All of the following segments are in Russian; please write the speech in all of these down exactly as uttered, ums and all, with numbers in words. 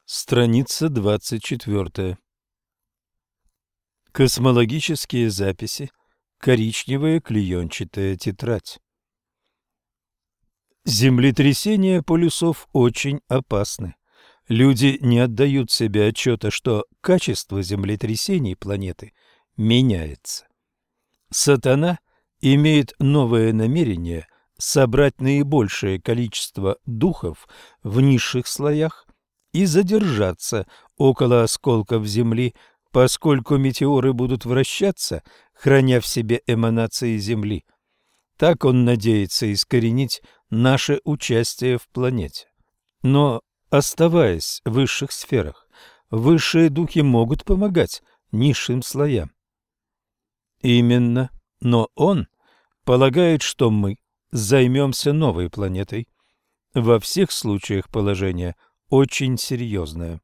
Страница двадцать четыре. Космологические записи. Коричневая клеенчатая тетрадь. Землетрясения полюсов очень опасны. Люди не отдают себе отчета, что качество землетрясений планеты меняется. Сатана имеет новое намерение собрать наибольшее количество духов в низших слоях и задержаться около осколков Земли, поскольку метеоры будут вращаться, храня в себе эманации Земли. Так он надеется искоренить наше участие в планете. Но, оставаясь в высших сферах, высшие духи могут помогать низшим слоям. Именно, но он полагает, что мы займемся новой планетой. Во всех случаях положение очень серьезное.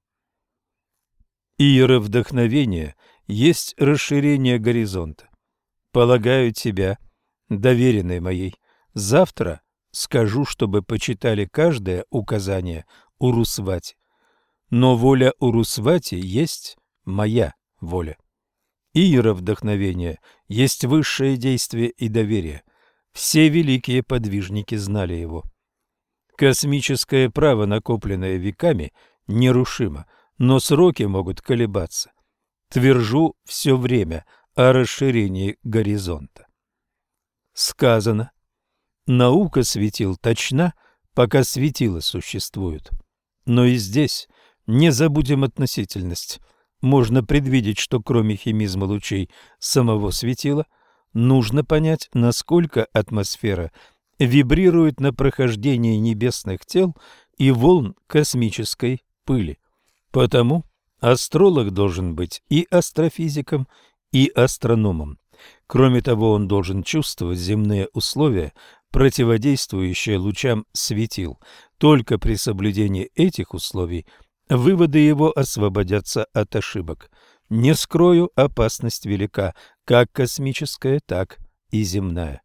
Иеровдохновение есть расширение горизонта. Полагаю тебя, доверенной моей, завтра скажу, чтобы почитали каждое указание Урусвати. Но воля Урусвати есть моя воля. Иеровдохновение есть высшее действие и доверие. Все великие подвижники знали его. Космическое право, накопленное веками, нерушимо, но сроки могут колебаться. Твержу все время о расширении горизонта. Сказано: наука светил точна, пока светила существуют. Но и здесь не забудем относительность. Можно предвидеть, что кроме химизма лучей самого светила, нужно понять, насколько атмосфера вибрирует на прохождении небесных тел и волн космической пыли. Потому астролог должен быть и астрофизиком, и астрономом. Кроме того, он должен чувствовать земные условия, противодействующие лучам светил. Только при соблюдении этих условий выводы его освободятся от ошибок. Не скрою, опасность велика, как космическая, так и земная.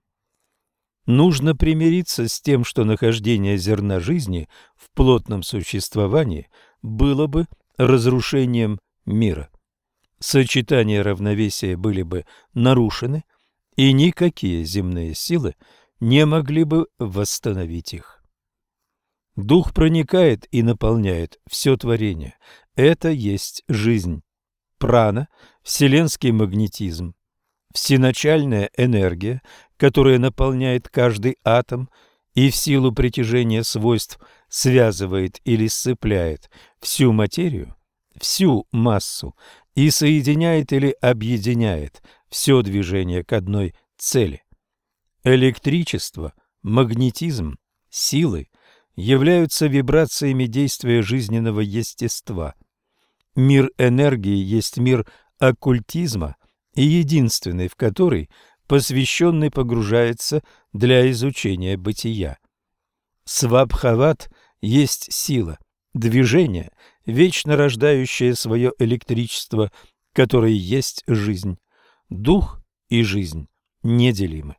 Нужно примириться с тем, что нахождение зерна жизни в плотном существовании было бы разрушением мира. Сочетание равновесия были бы нарушены, и никакие земные силы не могли бы восстановить их. Дух проникает и наполняет все творение. Это есть жизнь. Прана – вселенский магнетизм. Всеначальная энергия, которая наполняет каждый атом и в силу притяжения свойств связывает или сцепляет всю материю, всю массу и соединяет или объединяет все движение к одной цели. Электричество, магнетизм, силы являются вибрациями действия жизненного естества. Мир энергии есть мир оккультизма и единственный, в который посвященный погружается для изучения бытия. Свабхават есть сила, движение, вечно рождающее свое электричество, которое есть жизнь. Дух и жизнь неделимы.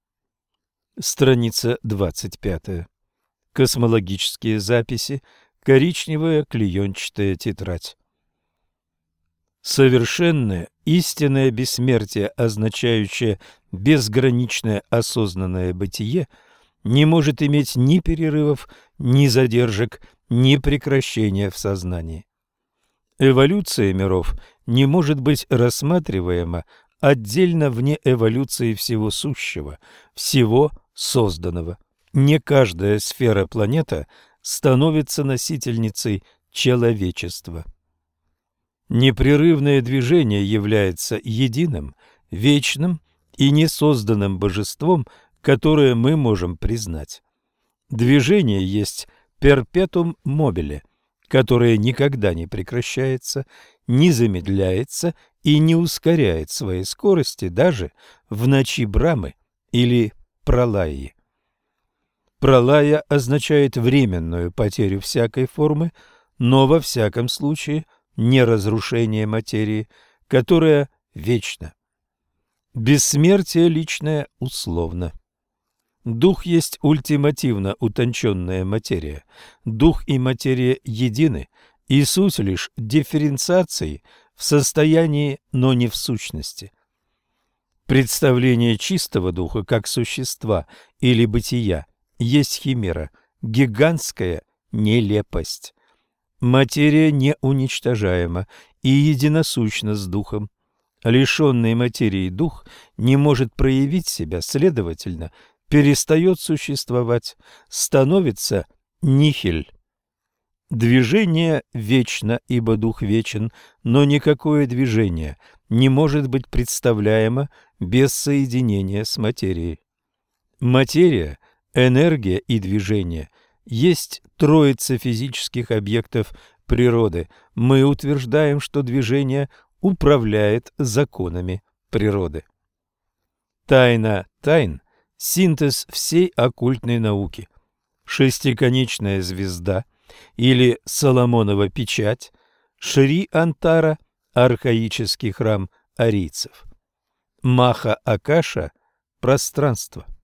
Страница двадцать пять. Космологические записи. Коричневая клеенчатая тетрадь. Совершенное истинное бессмертие, означающее безграничное осознанное бытие, не может иметь ни перерывов, ни задержек, ни прекращения в сознании. Эволюция миров не может быть рассматриваема отдельно вне эволюции всего сущего, всего созданного. Не каждая сфера-планета становится носительницей человечества. Непрерывное движение является единым, вечным и несозданным божеством, которое мы можем признать. Движение есть перпетум мобиле, которое никогда не прекращается, не замедляется и не ускоряет своей скорости даже в ночи Брамы или Пралайи. Пралая означает временную потерю всякой формы, но во всяком случае не разрушение материи, которая вечна. Бессмертие личное условно. Дух есть ультимативно утонченная материя. Дух и материя едины, и суть лишь дифференциации в состоянии, но не в сущности. Представление чистого духа как существа или бытия есть химера, гигантская нелепость. Материя неуничтожаема и единосущна с духом. Лишенный материи дух не может проявить себя, следовательно, перестает существовать, становится нихиль. Движение вечно, ибо дух вечен, но никакое движение не может быть представляемо без соединения с материей. Материя, энергия и движение есть троица физических объектов природы. Мы утверждаем, что движение управляет законами природы. Тайна тайн – синтез всей оккультной науки. Шестиконечная звезда или Соломонова печать, Шри-Антара – архаический храм арийцев, Маха-Акаша – пространство.